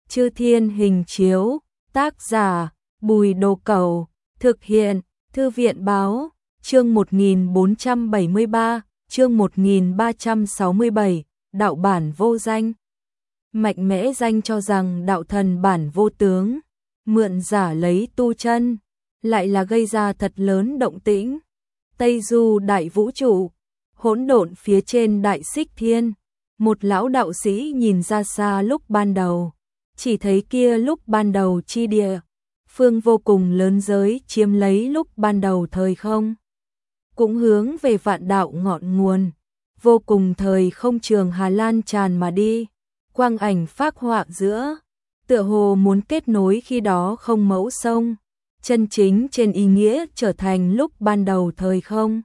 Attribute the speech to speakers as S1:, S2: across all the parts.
S1: Chư Thiên Hình Chiếu, tác giả Bùi Đồ Cẩu, thực hiện Thư viện Báo, chương 1473, chương 1367, đạo bản vô danh. Mạnh mẽ danh cho rằng đạo thần bản vô tướng, mượn giả lấy tu chân, lại là gây ra thật lớn động tĩnh. Tây Du đại vũ trụ, hỗn độn phía trên đại xích thiên, một lão đạo sĩ nhìn ra xa lúc ban đầu, chỉ thấy kia lúc ban đầu chi địa, phương vô cùng lớn giới chiếm lấy lúc ban đầu thời không. Cũng hướng về vạn đạo ngọn nguồn, vô cùng thời không trường hà lan tràn mà đi, quang ảnh phác họa giữa, tựa hồ muốn kết nối khi đó không mẫu sông, chân chính trên ý nghĩa trở thành lúc ban đầu thời không.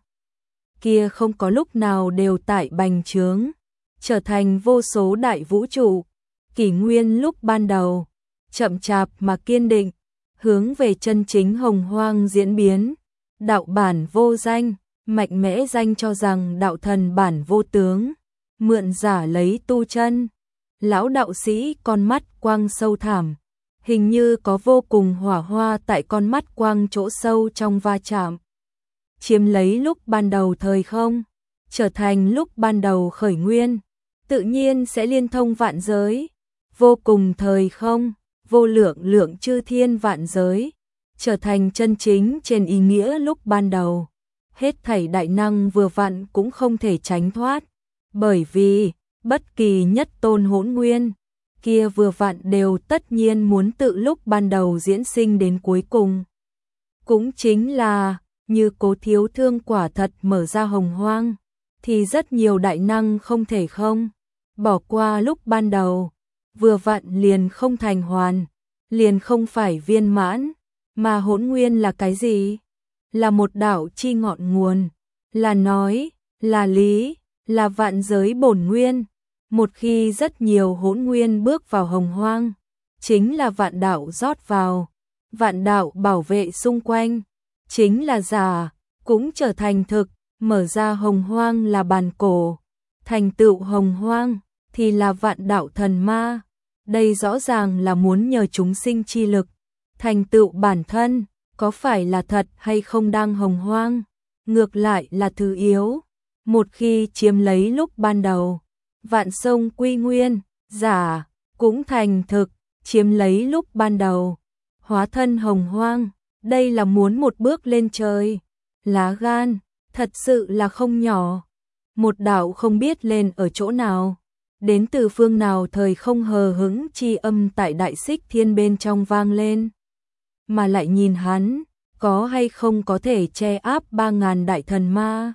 S1: Kia không có lúc nào đều tại bành trướng, trở thành vô số đại vũ trụ, kỷ nguyên lúc ban đầu, chậm chạp mà kiên định, hướng về chân chính hồng hoang diễn biến. Đạo bản vô danh, mạnh mẽ danh cho rằng đạo thần bản vô tướng, mượn giả lấy tu chân. Lão đạo sĩ con mắt quang sâu thẳm, hình như có vô cùng hỏa hoa tại con mắt quang chỗ sâu trong va chạm. Chiếm lấy lúc ban đầu thời không, trở thành lúc ban đầu khởi nguyên, tự nhiên sẽ liên thông vạn giới, vô cùng thời không, vô lượng lượng chư thiên vạn giới, trở thành chân chính trên ý nghĩa lúc ban đầu. Hết thảy đại năng vừa vặn cũng không thể tránh thoát, bởi vì bất kỳ nhất tôn hỗn nguyên, kia vừa vặn đều tất nhiên muốn tự lúc ban đầu diễn sinh đến cuối cùng. Cũng chính là, như Cố Thiếu Thương quả thật mở ra hồng hoang, thì rất nhiều đại năng không thể không bỏ qua lúc ban đầu, vừa vặn liền không thành hoàn, liền không phải viên mãn, mà hỗn nguyên là cái gì? Là một đạo chi ngọn nguồn, là nói, là lý, là vạn giới bổn nguyên. Một khi rất nhiều hỗn nguyên bước vào hồng hoang, chính là vạn đạo rót vào, vạn đạo bảo vệ xung quanh, chính là giả, cũng trở thành thực, mở ra hồng hoang là bàn cổ, thành tựu hồng hoang, thì là vạn đạo thần ma. Đây rõ ràng là muốn nhờ chúng sinh chi lực, thành tựu bản thân, có phải là thật hay không đang hồng hoang, ngược lại là thứ yếu. Một khi chiếm lấy lúc ban đầu, vạn sông quy nguyên, giả, cũng thành thực, chiếm lấy lúc ban đầu, hóa thân hồng hoang, đây là muốn một bước lên trời. Lá gan, thật sự là không nhỏ. Một đạo không biết lên ở chỗ nào, đến từ phương nào thời không hờ hững chi âm tại đại xích thiên bên trong vang lên. Mà lại nhìn hắn, có hay không có thể che áp 3.000 đại thần ma.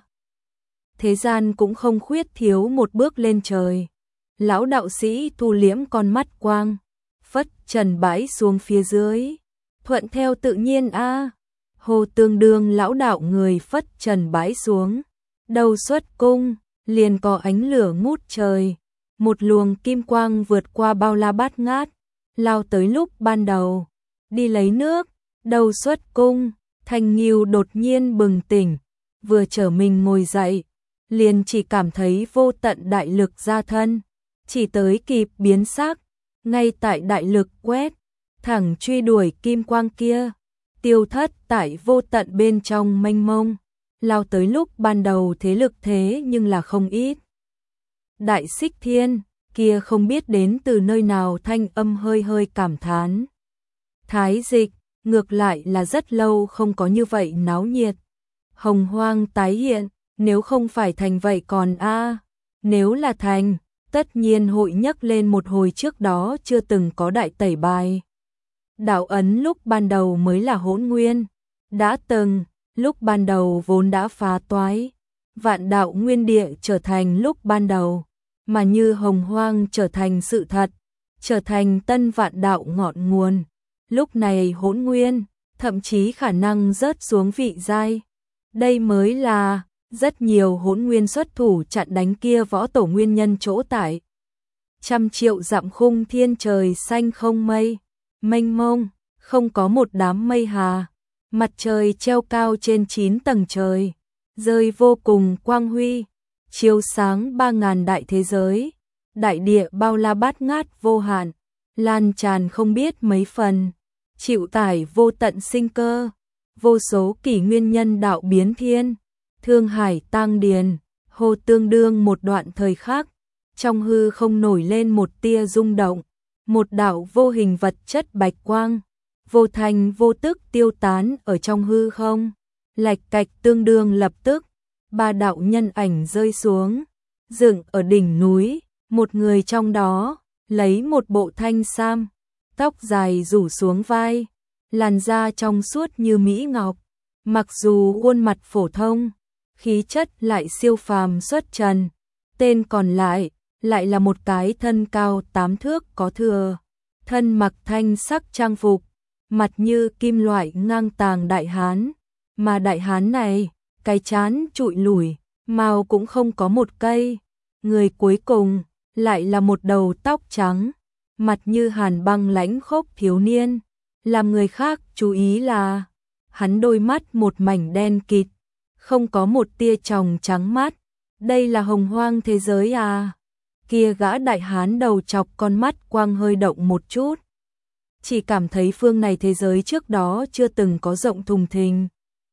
S1: Thế gian cũng không khuyết thiếu một bước lên trời. Lão đạo sĩ thu liễm con mắt quang, phất trần bãi xuống phía dưới, thuận theo tự nhiên a. Hồ tương đương lão đạo người phất trần bãi xuống, đầu xuất cung, liền có ánh lửa ngút trời, một luồng kim quang vượt qua bao la bát ngát, lao tới lúc ban đầu, đi lấy nước. Đầu xuất cung, Thanh Nghiêu đột nhiên bừng tỉnh, vừa trở mình ngồi dậy, liền chỉ cảm thấy vô tận đại lực ra thân, chỉ tới kịp biến sắc, ngay tại đại lực quét, thẳng truy đuổi kim quang kia, tiêu thất tại vô tận bên trong mênh mông, lao tới lúc ban đầu thế lực thế nhưng là không ít. Đại xích thiên, kia không biết đến từ nơi nào thanh âm hơi hơi cảm thán. Thái dịch, ngược lại là rất lâu không có như vậy náo nhiệt. Hồng hoang tái hiện, nếu không phải thành vậy còn nếu là thành, tất nhiên hội nhắc lên một hồi trước đó chưa từng có đại tẩy bài. Đạo ấn lúc ban đầu mới là hỗn nguyên, đã từng, lúc ban đầu vốn đã phá toái, vạn đạo nguyên địa trở thành lúc ban đầu, mà như hồng hoang trở thành sự thật, trở thành tân vạn đạo ngọn nguồn. Lúc này hỗn nguyên, thậm chí khả năng rớt xuống vị giai. Đây mới là rất nhiều hỗn nguyên xuất thủ chặn đánh kia võ tổ nguyên nhân chỗ tại. Trăm triệu dặm khung thiên trời xanh không mây, mênh mông, không có một đám mây hà. Mặt trời treo cao trên 9 tầng trời, rơi vô cùng quang huy, chiếu sáng 3.000 đại thế giới. Đại địa bao la bát ngát vô hạn, lan tràn không biết mấy phần, chịu tải vô tận sinh cơ, vô số kỷ nguyên nhân đạo biến thiên, thương hải tang điền, hô tương đương một đoạn thời khắc, trong hư không nổi lên một tia rung động, một đạo vô hình vật chất bạch quang, vô thành vô tức tiêu tán ở trong hư không, lạch cạch tương đương lập tức, ba đạo nhân ảnh rơi xuống, dựng ở đỉnh núi, một người trong đó lấy một bộ thanh sam, tóc dài rủ xuống vai, làn da trong suốt như mỹ ngọc, mặc dù khuôn mặt phổ thông, khí chất lại siêu phàm xuất trần, tên còn lại là một cái thân cao 8 thước có thừa, thân mặc thanh sắc trang phục, mặt như kim loại ngang tàng đại hán, mà đại hán này, cái trán trụi lủi, mao cũng không có một cây, người cuối cùng lại là một đầu tóc trắng, mặt như hàn băng lãnh khốc thiếu niên, làm người khác chú ý là hắn đôi mắt một mảnh đen kịt, không có một tia tròng trắng mắt, đây là hồng hoang thế giới à? Kia gã đại hán đầu chọc con mắt quang hơi động một chút, chỉ cảm thấy phương này thế giới trước đó chưa từng có rộng thùng thình.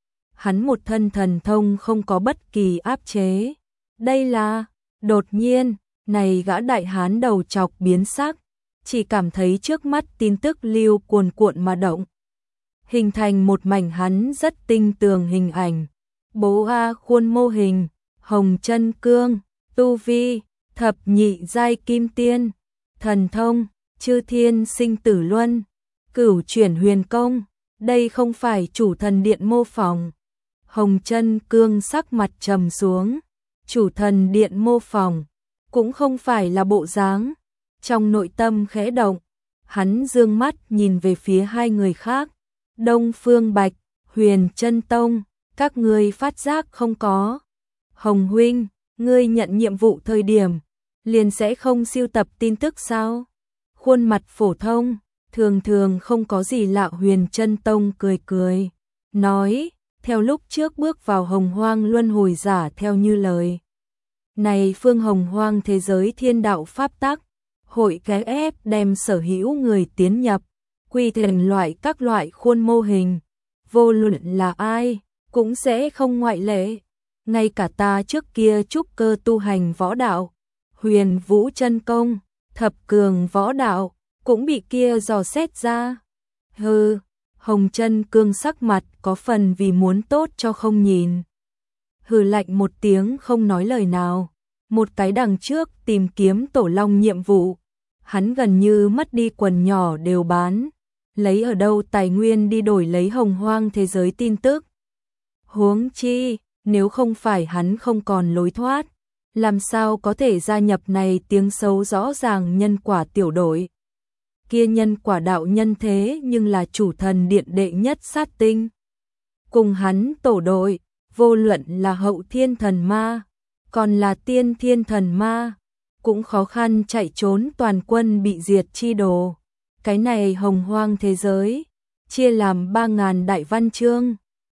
S1: Hắn một thân thần thông không có bất kỳ áp chế. Đây là, đột nhiên, này gã đại hán đầu chọc biến sắc, chỉ cảm thấy trước mắt tin tức lưu cuồn cuộn mà động. Hình thành một mảnh hắn rất tinh tường hình ảnh. Bố A khuôn mô hình, hồng chân cương, tu vi, thập nhị giai kim tiên, thần thông, chư thiên sinh tử luân, cửu chuyển huyền công, đây không phải chủ thần điện mô phỏng. Hồng chân cương sắc mặt trầm xuống, chủ thần điện mô phỏng, cũng không phải là bộ dáng. Trong nội tâm khẽ động, hắn dương mắt nhìn về phía hai người khác, Đông Phương Bạch, Huyền Chân Tông, các ngươi phát giác không có. Hồng huynh, ngươi nhận nhiệm vụ thời điểm, liền sẽ không siêu tập tin tức sao? Khuôn mặt phổ thông, thường thường không có gì lạ. Huyền Chân Tông cười cười, nói, theo lúc trước bước vào hồng hoang luân hồi giả theo như lời. Này phương hồng hoang thế giới thiên đạo pháp tắc, hội cái ép đem sở hữu người tiến nhập, quy thành loại các loại khuôn mô hình, vô luận là ai, cũng sẽ không ngoại lệ. Ngay cả ta trước kia trúc cơ tu hành võ đạo, huyền vũ chân công, thập cường võ đạo, cũng bị kia dò xét ra. Hừ, hồng chân cương sắc mặt có phần vì muốn tốt cho không nhìn. Hừ lạnh một tiếng không nói lời nào, một cái đằng trước tìm kiếm tổ long nhiệm vụ. Hắn gần như mất đi quần nhỏ đều bán, lấy ở đâu tài nguyên đi đổi lấy hồng hoang thế giới tin tức. Huống chi, nếu không phải hắn không còn lối thoát, làm sao có thể gia nhập này tiếng xấu rõ ràng nhân quả tiểu đội. Kia nhân quả đạo nhân thế nhưng là chủ thần điện đệ nhất sát tinh. Cùng hắn tổ đội, vô luận là hậu thiên thần ma, còn là tiên thiên thần ma, cũng khó khăn chạy trốn toàn quân bị diệt chi đồ. Cái này hồng hoang thế giới, chia làm 3.000 đại văn chương,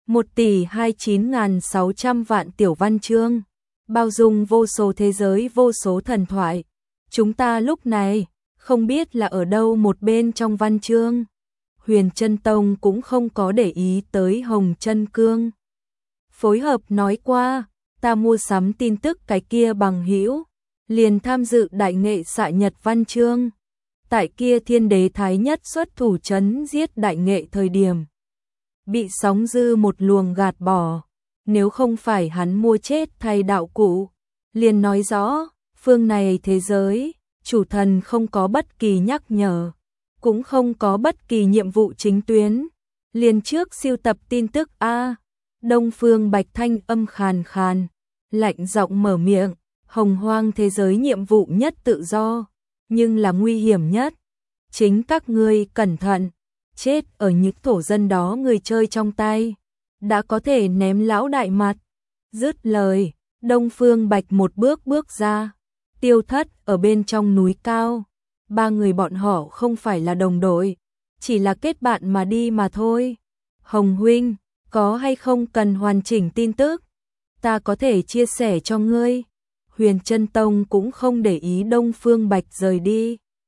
S1: 1.029.600 vạn tiểu văn chương, bao dung vô số thế giới vô số thần thoại. Chúng ta lúc này, không biết là ở đâu một bên trong văn chương. Huyền Chân Tông cũng không có để ý tới Hồng Chân Cương. Phối hợp nói qua, ta mua sắm tin tức cái kia bằng hữu, liền tham dự đại nghệ xạ nhật văn chương. Tại kia thiên đế thái nhất xuất thủ trấn giết đại nghệ thời điểm, bị sóng dư một luồng gạt bỏ. Nếu không phải hắn mua chết thay đạo cụ, liền nói rõ, phương này thế giới, chủ thần không có bất kỳ nhắc nhở, cũng không có bất kỳ nhiệm vụ chính tuyến. Liền trước siêu tập tin tức a. Đông Phương Bạch thanh âm khàn khàn, lạnh giọng mở miệng, hồng hoang thế giới nhiệm vụ nhất tự do, nhưng là nguy hiểm nhất. Chính các ngươi cẩn thận, chết ở những thổ dân đó người chơi trong tay, đã có thể ném lão đại mặt. Dứt lời, Đông Phương Bạch một bước bước ra, tiêu thất ở bên trong núi cao. Ba người bọn họ không phải là đồng đội, chỉ là kết bạn mà đi mà thôi. Hồng huynh, có hay không cần hoàn chỉnh tin tức? Ta có thể chia sẻ cho ngươi. Huyền Chân Tông cũng không để ý Đông Phương Bạch rời đi.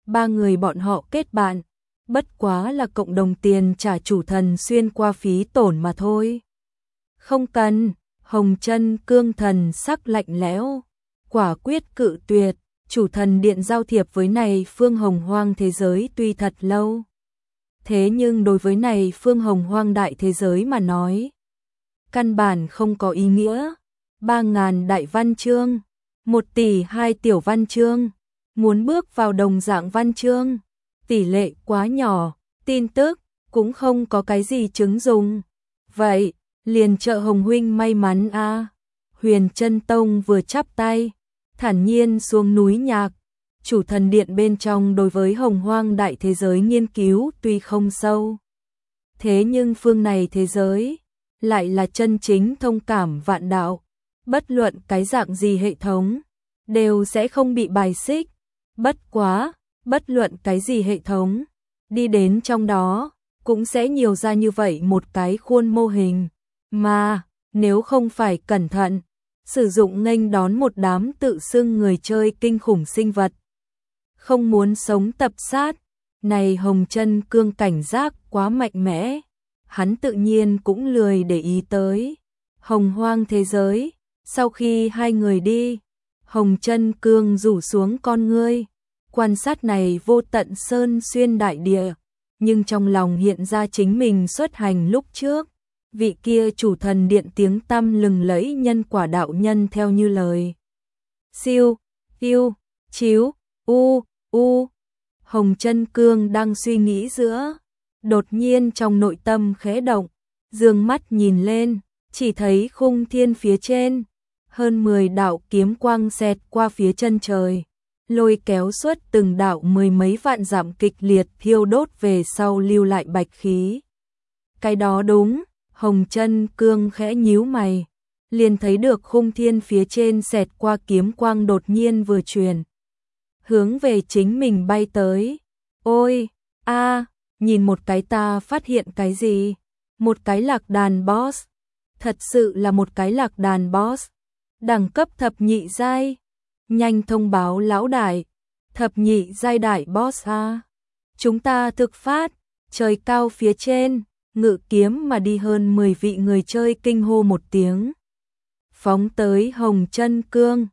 S1: ba người bọn họ kết bạn, bất quá là cộng đồng tiền trả chủ thần xuyên qua phí tổn mà thôi. Không cần, Hồng Chân Cương thần sắc lạnh lẽo, quả quyết cự tuyệt, chủ thần điện giao thiệp với này phương hồng hoang thế giới tuy thật lâu. Thế nhưng đối với này phương hồng hoang đại thế giới mà nói, căn bản không có ý nghĩa. 3.000 đại văn chương, 1 tỷ 2 tiểu văn chương, muốn bước vào đồng dạng văn chương, tỷ lệ quá nhỏ, tin tức cũng không có cái gì chứng dùng. Vậy, liền trợ Hồng huynh may mắn a. Huyền Chân Tông vừa chắp tay, thản nhiên xuống núi nhạc. Chủ thần điện bên trong đối với hồng hoang đại thế giới nghiên cứu tuy không sâu, thế nhưng phương này thế giới lại là chân chính thông cảm vạn đạo, bất luận cái dạng gì hệ thống đều sẽ không bị bài xích. Bất quá, bất luận cái gì hệ thống đi đến trong đó cũng sẽ nhiều ra như vậy một cái khuôn mô hình, mà nếu không phải cẩn thận sử dụng nghênh đón một đám tự xưng người chơi kinh khủng sinh vật không muốn sống tập sát, này Hồng Chân Cương cảnh giác quá mạnh mẽ, hắn tự nhiên cũng lười để ý tới. Hồng hoang thế giới, sau khi hai người đi, Hồng Chân Cương rủ xuống con ngươi, quan sát này vô tận sơn xuyên đại địa, nhưng trong lòng hiện ra chính mình xuất hành lúc trước, vị kia chủ thần điện tiếng tăm lừng lẫy nhân quả đạo nhân theo như lời. Siêu, yêu, chiếu, u. Hồng Chân Cương đang suy nghĩ giữa, đột nhiên trong nội tâm khẽ động, dương mắt nhìn lên, chỉ thấy khung thiên phía trên, hơn 10 đạo kiếm quang xẹt qua phía chân trời, lôi kéo suốt từng đạo 10 mấy vạn dặm kịch liệt thiêu đốt về sau lưu lại bạch khí. Cái đó đúng, Hồng Chân Cương khẽ nhíu mày, liền thấy được khung thiên phía trên xẹt qua kiếm quang đột nhiên vừa chuyển, hướng về chính mình bay tới. Ôi, nhìn một cái ta phát hiện cái gì? Một cái lạc đàn boss. Thật sự là một cái lạc đàn boss. Đẳng cấp thập nhị giai. Nhanh thông báo lão đại. Thập nhị giai đại boss a. Chúng ta thực phát, trời cao phía trên, ngự kiếm mà đi hơn 10 vị người chơi kinh hô một tiếng. Phóng tới Hồng Chân Cương,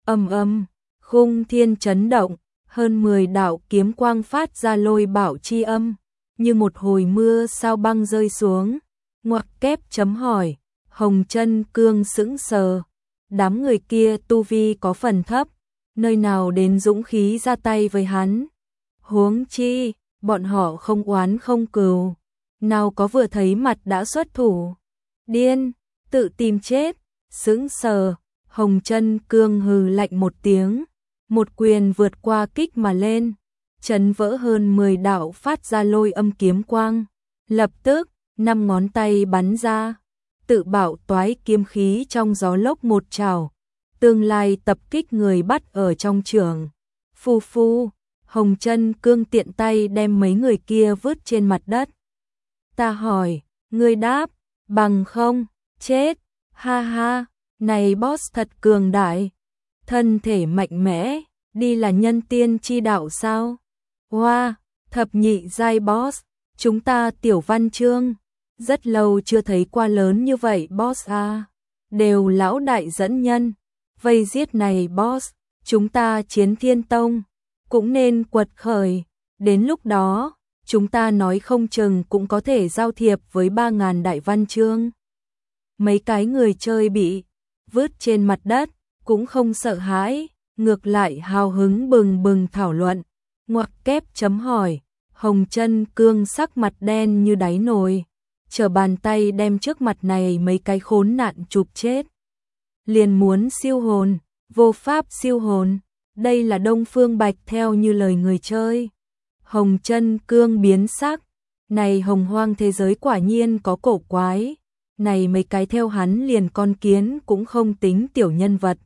S1: khung thiên chấn động, hơn 10 đạo kiếm quang phát ra lôi bảo chi âm, như một hồi mưa sao băng rơi xuống. Ngoặc kép chấm hỏi, Hồng Chân Cương sững sờ, đám người kia tu vi có phần thấp, nơi nào đến dũng khí ra tay với hắn. Huống chi, bọn họ không oán không cừu, nào có vừa thấy mặt đã xuất thủ. Điên, tự tìm chết, sững sờ, Hồng Chân Cương hừ lạnh một tiếng, một quyền vượt qua kích mà lên, chấn vỡ hơn 10 đạo phát ra lôi âm kiếm quang, lập tức 5 ngón tay bắn ra, tự bảo toái kiếm khí trong gió lốc một trảo, tương lai tập kích người bắt ở trong trường. Phu, Hồng Chân Cương tiện tay đem mấy người kia vứt trên mặt đất. Ta hỏi, ngươi đáp, bằng không, chết, ha ha, này boss thật cường đại, thân thể mạnh mẽ, đi là nhân tiên chi đạo sao? Wow, thập nhị giai boss, chúng ta tiểu văn chương, rất lâu chưa thấy qua lớn như vậy boss a. Đều lão đại dẫn nhân, vây giết này boss, chúng ta chiến thiên tông, cũng nên quật khởi, đến lúc đó, chúng ta nói không chừng cũng có thể giao thiệp với 3.000 đại văn chương. Mấy cái người chơi bị vứt trên mặt đất, cũng không sợ hãi, ngược lại hào hứng bừng bừng thảo luận. Ngoặc kép chấm hỏi, Hồng Chân Cương sắc mặt đen như đáy nồi, trở bàn tay đem trước mặt này mấy cái khốn nạn chụp chết. Liền muốn siêu hồn, vô pháp siêu hồn, đây là Đông Phương Bạch theo như lời người chơi. Hồng Chân Cương biến sắc, này hồng hoang thế giới quả nhiên có cổ quái, này mấy cái theo hắn liền con kiến cũng không tính tiểu nhân vật.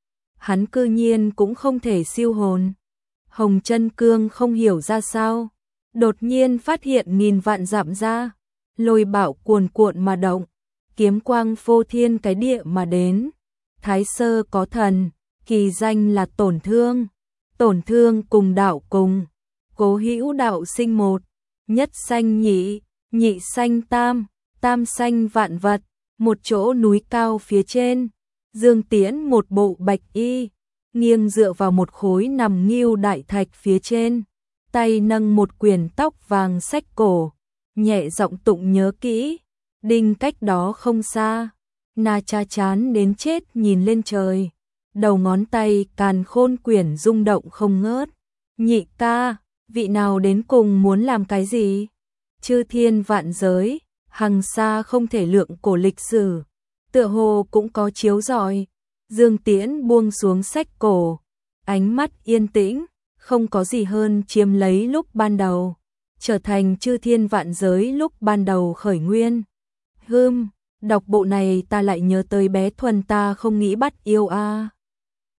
S1: Hắn cư nhiên cũng không thể siêu hồn. Hồng Chân Cương không hiểu ra sao, đột nhiên phát hiện nghìn vạn dặm ra, lôi bảo cuồn cuộn mà động, kiếm quang phô thiên cái địa mà đến. Thái sơ có thần, kỳ danh là tổn thương cùng đạo cùng, Cố hữu đạo sinh một, nhất sanh nhị, nhị sanh tam, tam sanh vạn vật. Một chỗ núi cao phía trên, Dương Tiễn một bộ bạch y, nghiêng dựa vào một khối nằm nghiêu đại thạch phía trên, tay nâng một quyển tóc vàng sách cổ, nhẹ giọng tụng nhớ kỹ. Đinh cách đó không xa, Na Cha chán đến chết nhìn lên trời, đầu ngón tay càn khôn quyển rung động không ngớt. Nhị ca, vị nào đến cùng muốn làm cái gì? Chư thiên vạn giới, hằng xa không thể lượng cổ lịch sử, tựa hồ cũng có chiếu rọi. Dương Tiễn buông xuống sách cổ, ánh mắt yên tĩnh, không có gì hơn chiếm lấy lúc ban đầu, trở thành chư thiên vạn giới lúc ban đầu khởi nguyên. Đọc bộ này ta lại nhớ tới bé Thuần ta không nghĩ bắt yêu a.